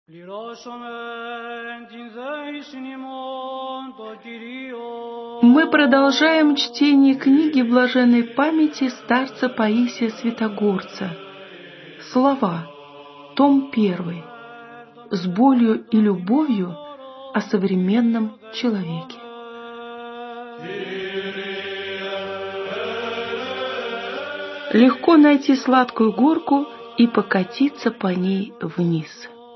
Мы продолжаем чтение книги блаженной памяти старца Паисия Святогорца. Слова. Том 1. С болью и любовью о современном человеке. Легко найти сладкую горку и покатиться по ней вниз.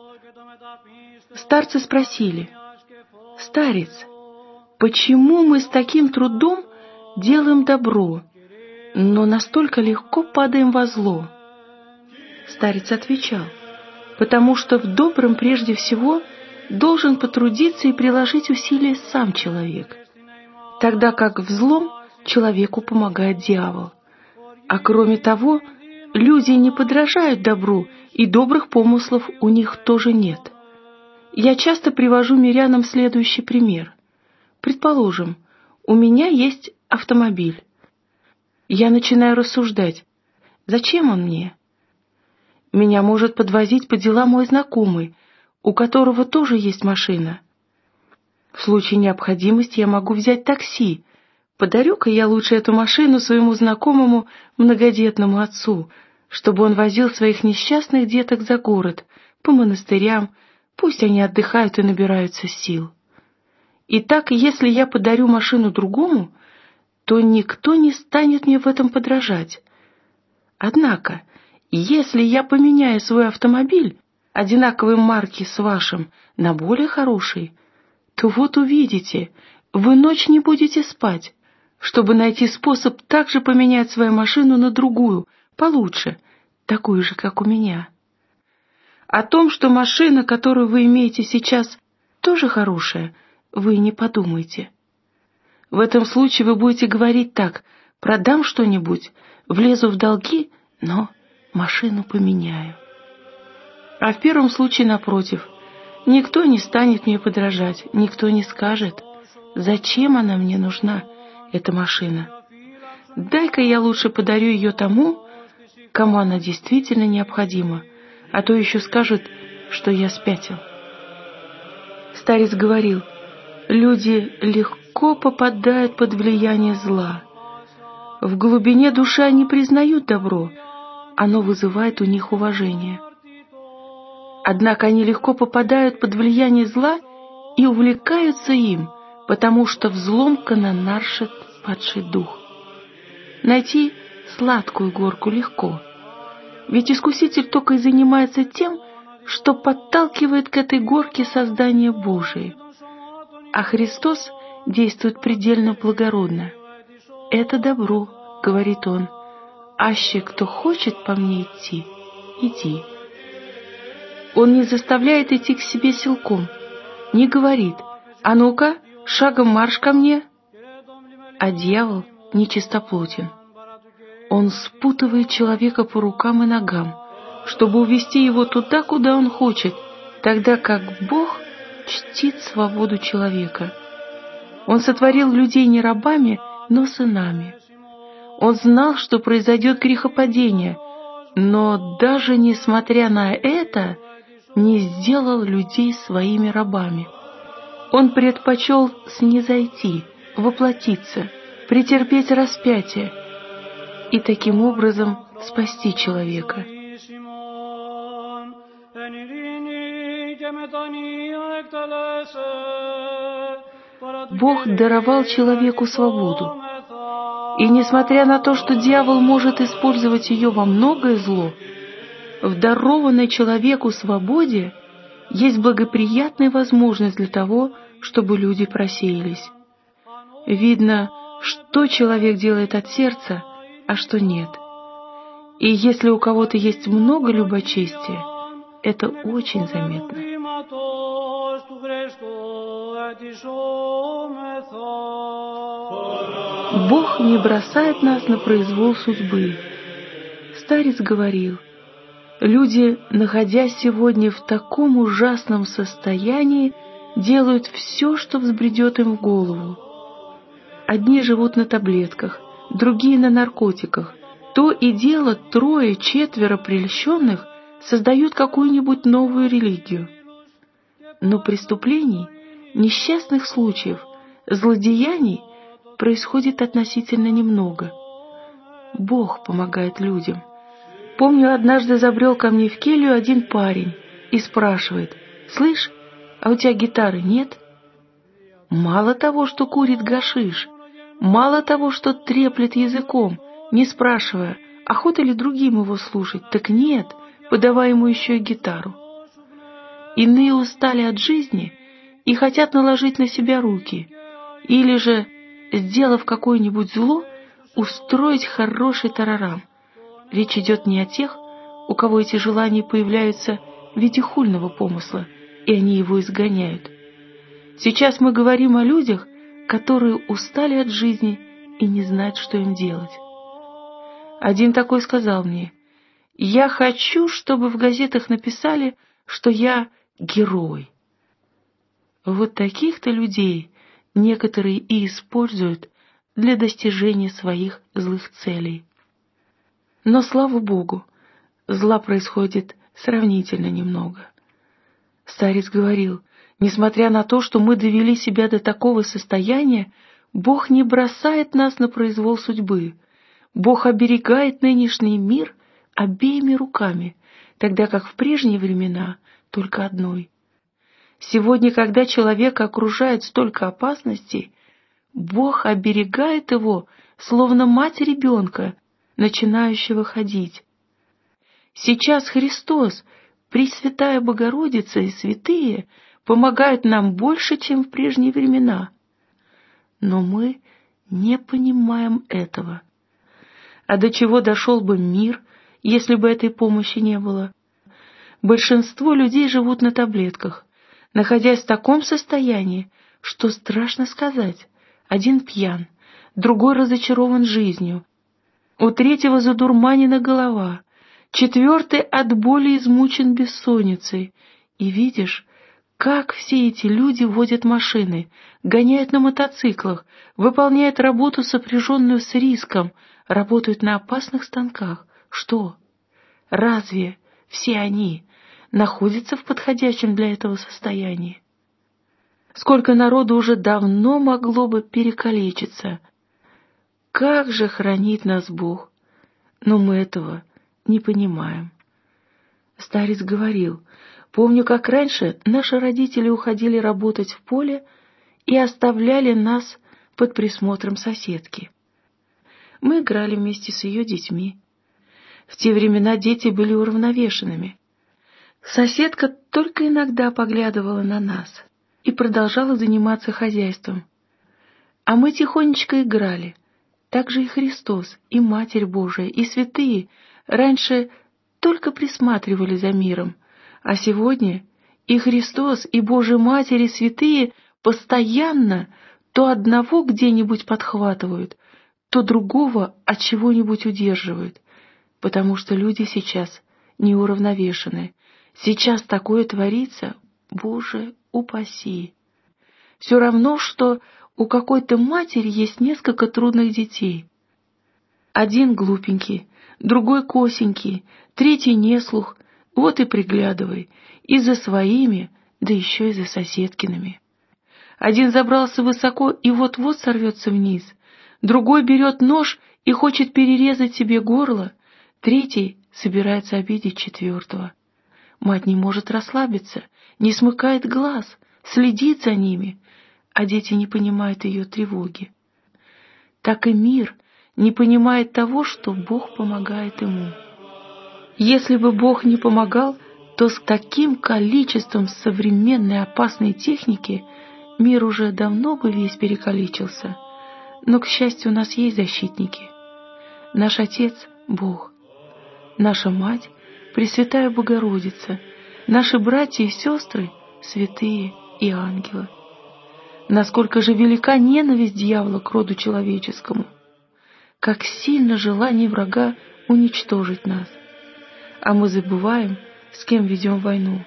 Старцы спросили: «Старец, почему мы с таким трудом делаем добро, но настолько легко падаем во зло?» Старец отвечал: «Потому что в добром прежде всего должен потрудиться и приложить усилия сам человек, тогда как в злом человеку помогает дьявол. А кроме того, люди не подражают добру, и добрых помыслов у них тоже нет. Я часто привожу мирянам следующий пример. Предположим, у меня есть автомобиль. Я начинаю рассуждать: зачем он мне? Меня может подвозить по делам мой знакомый, у которого тоже есть машина. В случае необходимости я могу взять такси. Подарю-ка я лучше эту машину своему знакомому многодетному отцу, чтобы он возил своих несчастных деток за город, по монастырям, пусть они отдыхают и набираются сил. Итак, если я подарю машину другому, то никто не станет мне в этом подражать. Однако, если я поменяю свой автомобиль, одинаковой марки с вашим, на более хороший, то вот увидите, вы ночь не будете спать, чтобы найти способ также поменять свою машину на другую, получше, такую же, как у меня. О том, что машина, которую вы имеете сейчас, тоже хорошая, вы не подумайте. В этом случае вы будете говорить так: продам что-нибудь, влезу в долги, но машину поменяю. А в первом случае, напротив, никто не станет мне подражать, никто не скажет: зачем она мне нужна, эта машина? Дай-ка я лучше подарю ее тому, кому она действительно необходима, а то еще скажут, что я спятил. Старец говорил: люди легко попадают под влияние зла. В глубине души они признают добро, оно вызывает у них уважение. Однако они легко попадают под влияние зла и увлекаются им, потому что в злом канонаршит падший дух. Найти сладкую горку легко, ведь искуситель только и занимается тем, что подталкивает к этой горке создание Божие. А Христос действует предельно благородно. «Это добро», — говорит Он, — «аще кто хочет по мне идти, иди». Он не заставляет идти к себе силком, не говорит: «А ну-ка, шагом марш ко мне». А дьявол нечистоплотен. Он спутывает человека по рукам и ногам, чтобы увести его туда, куда он хочет, тогда как Бог чтит свободу человека. Он сотворил людей не рабами, но сынами. Он знал, что произойдет грехопадение, но даже несмотря на это, не сделал людей своими рабами. Он предпочел снизойти, воплотиться, претерпеть распятие и таким образом спасти человека. Бог даровал человеку свободу, и несмотря на то, что дьявол может использовать ее во многое зло, в дарованной человеку свободе есть благоприятная возможность для того, чтобы люди просеялись. Видно, что человек делает от сердца, а что нет. И если у кого-то есть много любочестия, это очень заметно. Бог не бросает нас на произвол судьбы. Старец говорил: люди, находясь сегодня в таком ужасном состоянии, делают все, что взбредет им в голову. Одни живут на таблетках, другие на наркотиках. То и дело 3-4 прельщенных создают какую-нибудь новую религию. Но преступлений, несчастных случаев, злодеяний происходит относительно немного. Бог помогает людям. Помню, однажды забрел ко мне в келью один парень и спрашивает: «Слышь, а у тебя гитары нет?» Мало того, что курит гашиш, мало того, что треплет языком, не спрашивая, охота ли другим его слушать, так нет, подавай ему еще и гитару. Иные устали от жизни и хотят наложить на себя руки, или же, сделав какое-нибудь зло, устроить хороший тарарам. Речь идет не о тех, у кого эти желания появляются в виде хульного помысла, и они его изгоняют. Сейчас мы говорим о людях, которые устали от жизни и не знают, что им делать. Один такой сказал мне: «Я хочу, чтобы в газетах написали, что я герой». Вот таких-то людей некоторые и используют для достижения своих злых целей. Но, слава Богу, зла происходит сравнительно немного. Старец говорил: несмотря на то, что мы довели себя до такого состояния, Бог не бросает нас на произвол судьбы. Бог оберегает нынешний мир обеими руками, тогда как в прежние времена только одной. Сегодня, когда человека окружает столько опасностей, Бог оберегает его, словно мать ребенка, начинающего ходить. Сейчас Христос, Пресвятая Богородица и святые помогают нам больше, чем в прежние времена. Но мы не понимаем этого. А до чего дошел бы мир, если бы этой помощи не было? Большинство людей живут на таблетках, находясь в таком состоянии, что страшно сказать. Один пьян, другой разочарован жизнью, у третьего задурманена голова, четвертый от боли измучен бессонницей. И видишь, как все эти люди водят машины, гоняют на мотоциклах, выполняют работу, сопряженную с риском, работают на опасных станках. Что? Разве все они находятся в подходящем для этого состоянии? Сколько народу уже давно могло бы перекалечиться. Как же хранит нас Бог? Но мы этого не понимаем. Старец говорил: помню, как раньше наши родители уходили работать в поле и оставляли нас под присмотром соседки. Мы играли вместе с ее детьми. В те времена дети были уравновешенными. Соседка только иногда поглядывала на нас и продолжала заниматься хозяйством. А мы тихонечко играли. Так же и Христос, и Матерь Божия, и святые раньше только присматривали за миром, а сегодня и Христос, и Божия Матерь, и святые постоянно то одного где-нибудь подхватывают, то другого от чего-нибудь удерживают, потому что люди сейчас неуравновешены. Сейчас такое творится, Боже, упаси. Все равно, что у какой-то матери есть несколько трудных детей. Один глупенький, другой косенький, третий неслух. Вот и приглядывай, и за своими, да еще и за соседкиными. Один забрался высоко и вот-вот сорвется вниз, другой берет нож и хочет перерезать себе горло, третий собирается обидеть четвертого. Мать не может расслабиться, не смыкает глаз, следит за ними, а дети не понимают ее тревоги. Так и мир не понимает того, что Бог помогает ему. Если бы Бог не помогал, то с таким количеством современной опасной техники мир уже давно бы весь перекалечился. Но, к счастью, у нас есть защитники. Наш Отец — Бог, наша Мать — Пресвятая Богородица, наши братья и сестры — святые и ангелы. Насколько же велика ненависть дьявола к роду человеческому, как сильно желание врага уничтожить нас. А мы забываем, с кем ведем войну.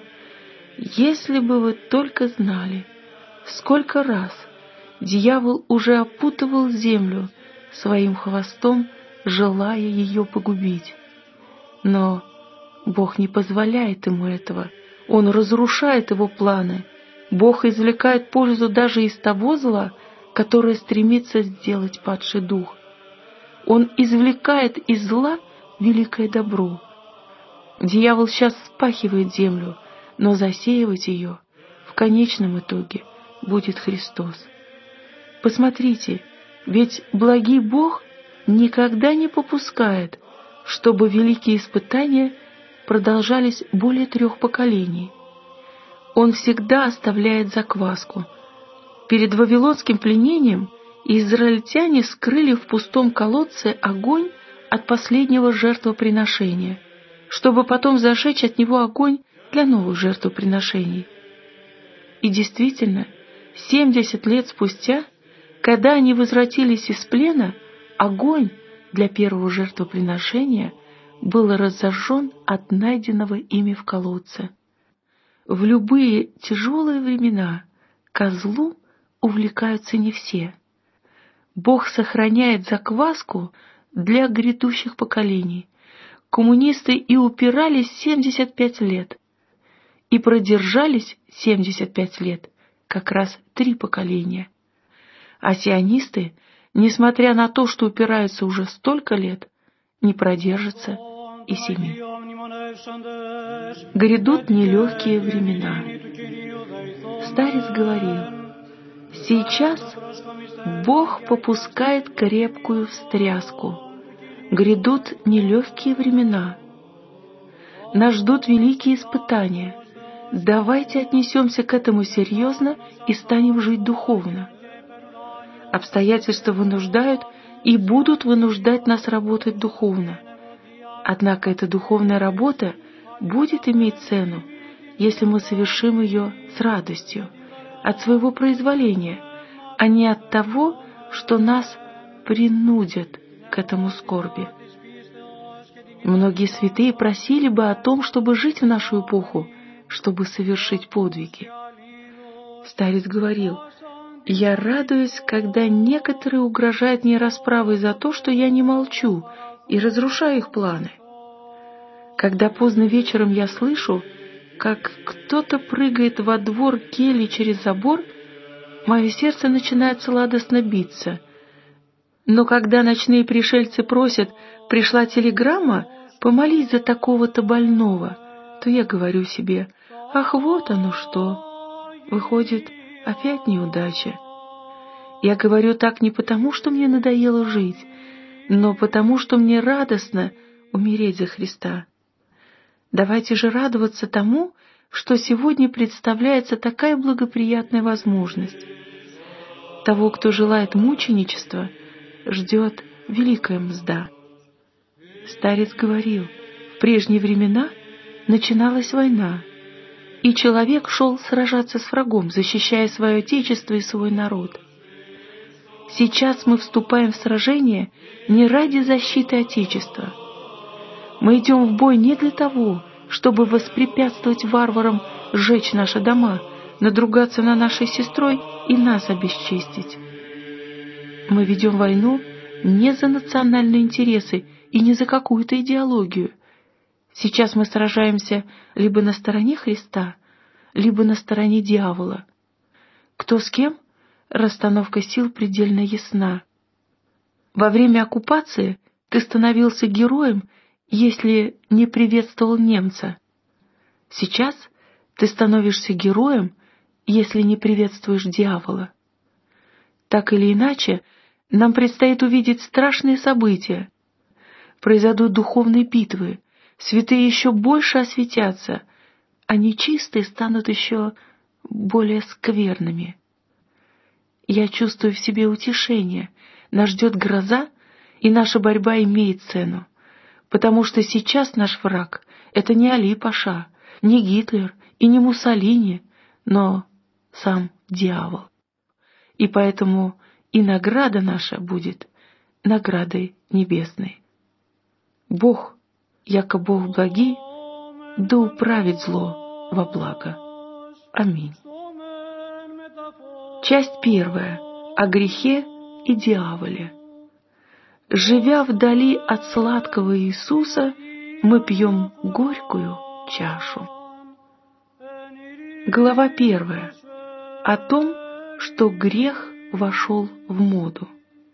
Если бы вы только знали, сколько раз дьявол уже опутывал землю своим хвостом, желая ее погубить. Но Бог не позволяет ему этого, Он разрушает его планы, Бог извлекает пользу даже из того зла, которое стремится сделать падший дух. Он извлекает из зла великое добро. Дьявол сейчас вспахивает землю, но засеивать ее в конечном итоге будет Христос. Посмотрите, ведь благий Бог никогда не попускает, чтобы великие испытания продолжались более 3 поколений. Он всегда оставляет закваску. Перед вавилонским пленением израильтяне скрыли в пустом колодце огонь от последнего жертвоприношения, чтобы потом зажечь от него огонь для новых жертвоприношений. И действительно, 70 лет спустя, когда они возвратились из плена, огонь для первого жертвоприношения был разожжен от найденного ими в колодце. В любые тяжелые времена ко злу увлекаются не все. Бог сохраняет закваску для грядущих поколений. Коммунисты и упирались 75 лет, и продержались 75 лет, как раз 3 поколения. А сионисты, несмотря на то, что упираются уже столько лет, не продержатся и 7. Грядут нелегкие времена. Старец говорил: сейчас Бог попускает крепкую встряску. Грядут нелегкие времена. Нас ждут великие испытания. Давайте отнесемся к этому серьезно и станем жить духовно. Обстоятельства вынуждают и будут вынуждать нас работать духовно. Однако эта духовная работа будет иметь цену, если мы совершим ее с радостью, от своего произволения, а не от того, что нас принудят к этому скорби. Многие святые просили бы о том, чтобы жить в нашу эпоху, чтобы совершить подвиги. Старец говорил: «Я радуюсь, когда некоторые угрожают мне расправой за то, что я не молчу и разрушаю их планы. Когда поздно вечером я слышу, как кто-то прыгает во двор кельи через забор, мое сердце начинает сладостно биться. Но когда ночные пришельцы просят: пришла телеграмма, помолись за такого-то больного, то я говорю себе: ах, вот оно что! Выходит, опять неудача. Я говорю так не потому, что мне надоело жить, но потому, что мне радостно умереть за Христа. Давайте же радоваться тому, что сегодня представляется такая благоприятная возможность. Того, кто желает мученичества, ждет великая мзда». Старец говорил: в прежние времена начиналась война, и человек шел сражаться с врагом, защищая свое отечество и свой народ. Сейчас мы вступаем в сражение не ради защиты отечества. Мы идем в бой не для того, чтобы воспрепятствовать варварам сжечь наши дома, надругаться над нашей сестрой и нас обесчестить. Мы ведем войну не за национальные интересы и не за какую-то идеологию. Сейчас мы сражаемся либо на стороне Христа, либо на стороне дьявола. Кто с кем? Расстановка сил предельно ясна. Во время оккупации ты становился героем, если не приветствовал немца. Сейчас ты становишься героем, если не приветствуешь дьявола. Так или иначе, нам предстоит увидеть страшные события. Произойдут духовные битвы, святые еще больше осветятся, а нечистые станут еще более скверными. Я чувствую в себе утешение. Нас ждет гроза, и наша борьба имеет цену. Потому что сейчас наш враг — это не Али Паша, не Гитлер и не Муссолини, но сам дьявол. И поэтому и награда наша будет наградой небесной. Бог, яко Бог благий, да управит зло во благо. Аминь. Часть 1. О грехе и дьяволе. Живя вдали от сладкого Иисуса, мы пьем горькую чашу. Глава 1. о том, что грех вошел в моду.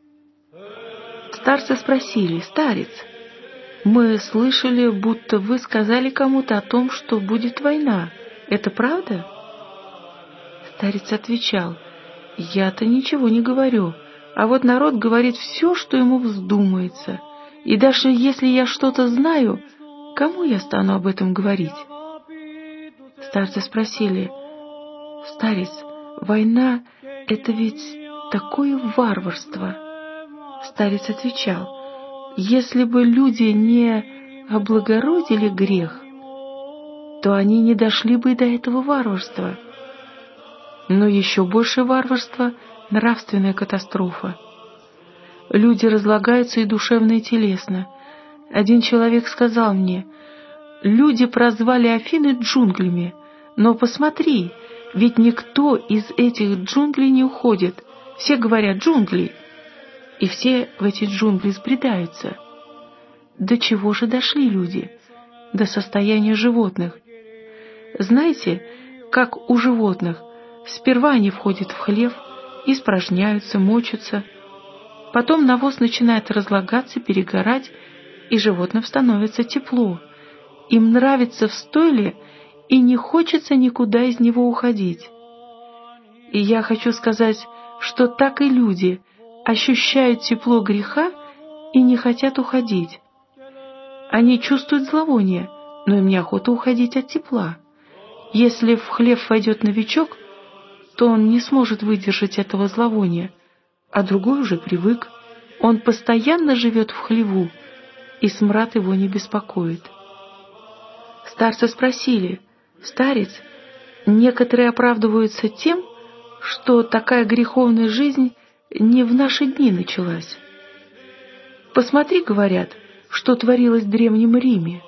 Старцы спросили: «Старец, мы слышали, будто вы сказали кому-то о том, что будет война. Это правда?» Старец отвечал: «Я-то ничего не говорю, а вот народ говорит все, что ему вздумается. И даже если я что-то знаю, кому я стану об этом говорить?» Старцы спросили: «Старец, война — это ведь такое варварство». Старец отвечал: «Если бы люди не облагородили грех, то они не дошли бы и до этого варварства. Но еще больше варварства — нравственная катастрофа. Люди разлагаются и душевно, и телесно. Один человек сказал мне: люди прозвали Афины джунглями, но посмотри, ведь никто из этих джунглей не уходит. Все говорят «джунгли», и все в эти джунгли сбредаются. До чего же дошли люди? До состояния животных. Знаете, как у животных: сперва они входят в хлев, испражняются, мочатся. Потом навоз начинает разлагаться, перегорать, и животным становится тепло. Им нравится в стойле, и не хочется никуда из него уходить. И я хочу сказать, что так и люди ощущают тепло греха и не хотят уходить. Они чувствуют зловоние, но им неохота уходить от тепла. Если в хлев войдет новичок, то он не сможет выдержать этого зловония, а другой уже привык. Он постоянно живет в хлеву, и смрад его не беспокоит. Старцы спросили: «Старец, некоторые оправдываются тем, что такая греховная жизнь не в наши дни началась. Посмотри, говорят, что творилось в Древнем Риме».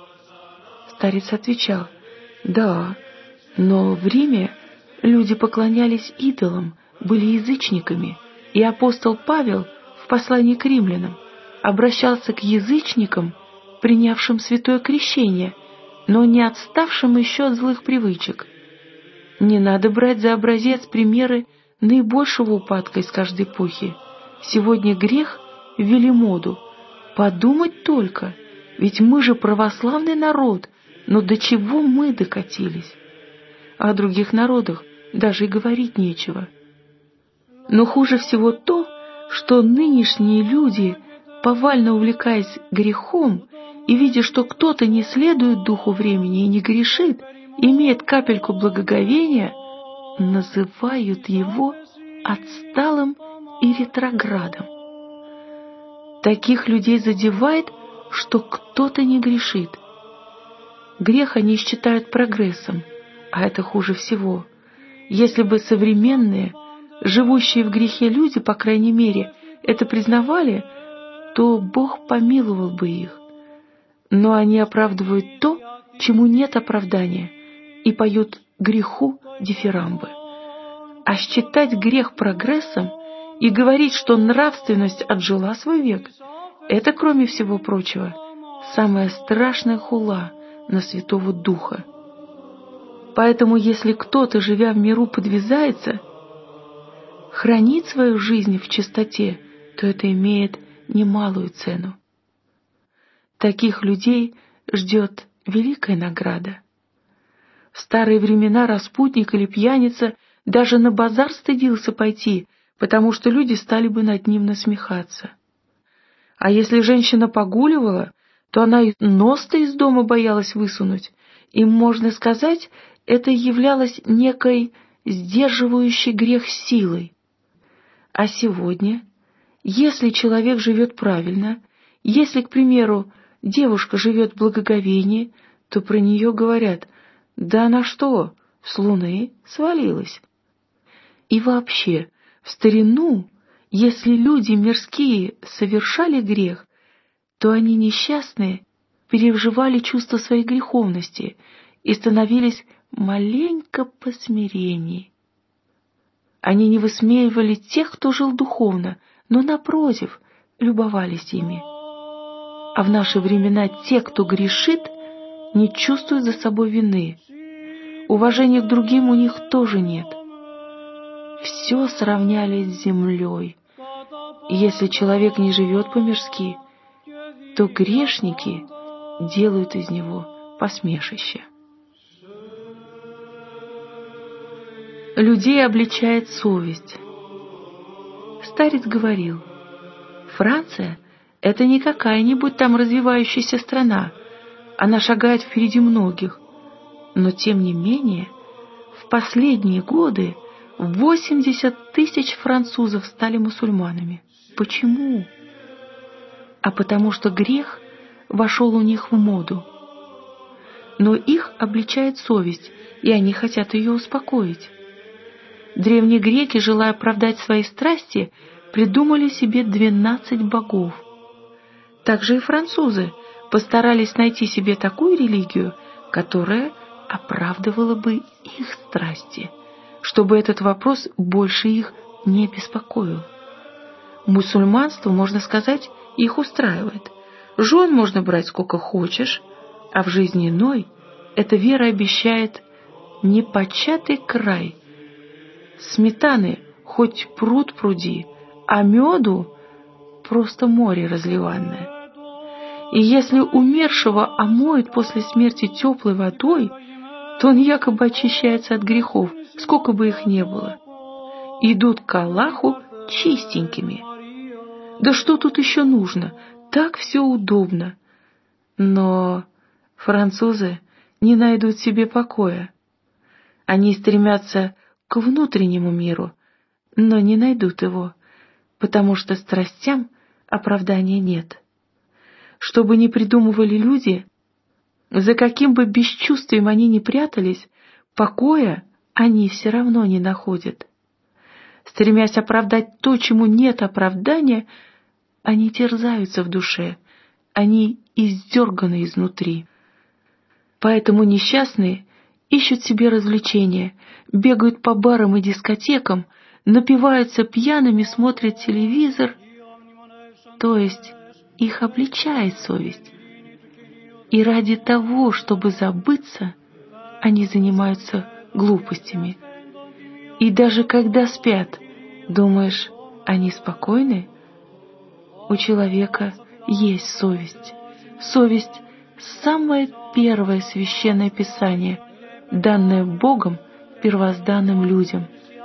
Старец отвечал: «Да, но в Риме люди поклонялись идолам, были язычниками, и апостол Павел в послании к римлянам обращался к язычникам, принявшим святое крещение, но не отставшим еще от злых привычек. Не надо брать за образец примеры наибольшего упадка из каждой эпохи. Сегодня грех ввели моду. Подумать только, ведь мы же православный народ, но до чего мы докатились? О других народах даже и говорить нечего. Но хуже всего то, что нынешние люди, повально увлекаясь грехом и видя, что кто-то не следует духу времени и не грешит, имеет капельку благоговения, называют его отсталым и ретроградом. Таких людей задевает, что кто-то не грешит. Грех они считают прогрессом, а это хуже всего. Если бы современные, живущие в грехе люди, по крайней мере, это признавали, то Бог помиловал бы их. Но они оправдывают то, чему нет оправдания, и поют греху дифирамбы. А считать грех прогрессом и говорить, что нравственность отжила свой век, это, кроме всего прочего, самая страшная хула на Святого Духа. Поэтому, если кто-то, живя в миру, подвязается, хранит свою жизнь в чистоте, то это имеет немалую цену. Таких людей ждет великая награда. В старые времена распутник или пьяница даже на базар стыдился пойти, потому что люди стали бы над ним насмехаться. А если женщина погуливала, то она и нос-то из дома боялась высунуть, и, можно сказать, это являлось некой сдерживающей грех силой. А сегодня, если человек живет правильно, если, к примеру, девушка живет в благоговении, то про нее говорят: «Да она что, с луны свалилась?» И вообще, в старину, если люди мирские совершали грех, то они несчастные переживали чувство своей греховности и становились маленько посмиренней. Они не высмеивали тех, кто жил духовно, но, напротив, любовались ими. А в наши времена те, кто грешит, не чувствуют за собой вины. Уважения к другим у них тоже нет. все сравняли с землей. И если человек не живет по-мирски, то грешники делают из него посмешище. Людей обличает совесть. Старец говорил: Франция — это не какая-нибудь там развивающаяся страна, она шагает впереди многих. Но тем не менее, в последние годы 80 тысяч французов стали мусульманами. Почему? А потому что грех вошел у них в моду. Но их обличает совесть, и они хотят ее успокоить. Древние греки, желая оправдать свои страсти, придумали себе 12 богов. Также и французы постарались найти себе такую религию, которая оправдывала бы их страсти, чтобы этот вопрос больше их не беспокоил. Мусульманство, можно сказать, их устраивает. Жен можно брать сколько хочешь, а в жизни иной эта вера обещает непочатый край. Сметаны хоть пруд пруди, а меду просто море разливанное. И если умершего омоют после смерти теплой водой, то он якобы очищается от грехов, сколько бы их ни было. Идут к Аллаху чистенькими. Да что тут еще нужно? Так все удобно. Но французы не найдут себе покоя. Они стремятся к внутреннему миру, но не найдут его, потому что страстям оправдания нет. Что бы ни придумывали люди, за каким бы бесчувствием они ни прятались, покоя они все равно не находят. Стремясь оправдать то, чему нет оправдания, они терзаются в душе, они издерганы изнутри. Поэтому несчастные ищут себе развлечения, бегают по барам и дискотекам, напиваются пьяными, смотрят телевизор, то есть их обличает совесть. И ради того, чтобы забыться, они занимаются глупостями. И даже когда спят, думаешь, они спокойны? У человека есть совесть. Совесть — самое первое священное писание, данное Богом первозданным людям.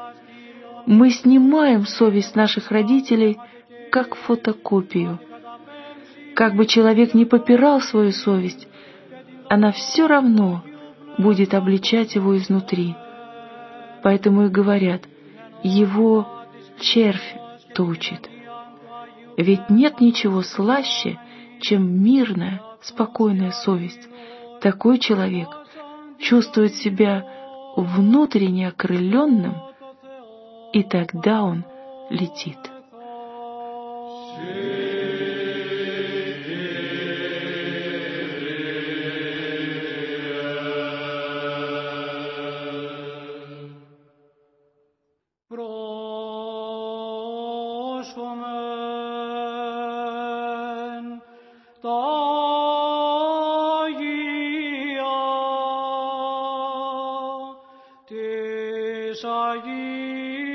Мы снимаем совесть наших родителей как фотокопию. Как бы человек ни попирал свою совесть, она все равно будет обличать его изнутри. Поэтому и говорят, его червь точит. Ведь нет ничего слаще, чем мирная, спокойная совесть. Такой человек чувствует себя внутренне окрыленным, и тогда он летит. Shagi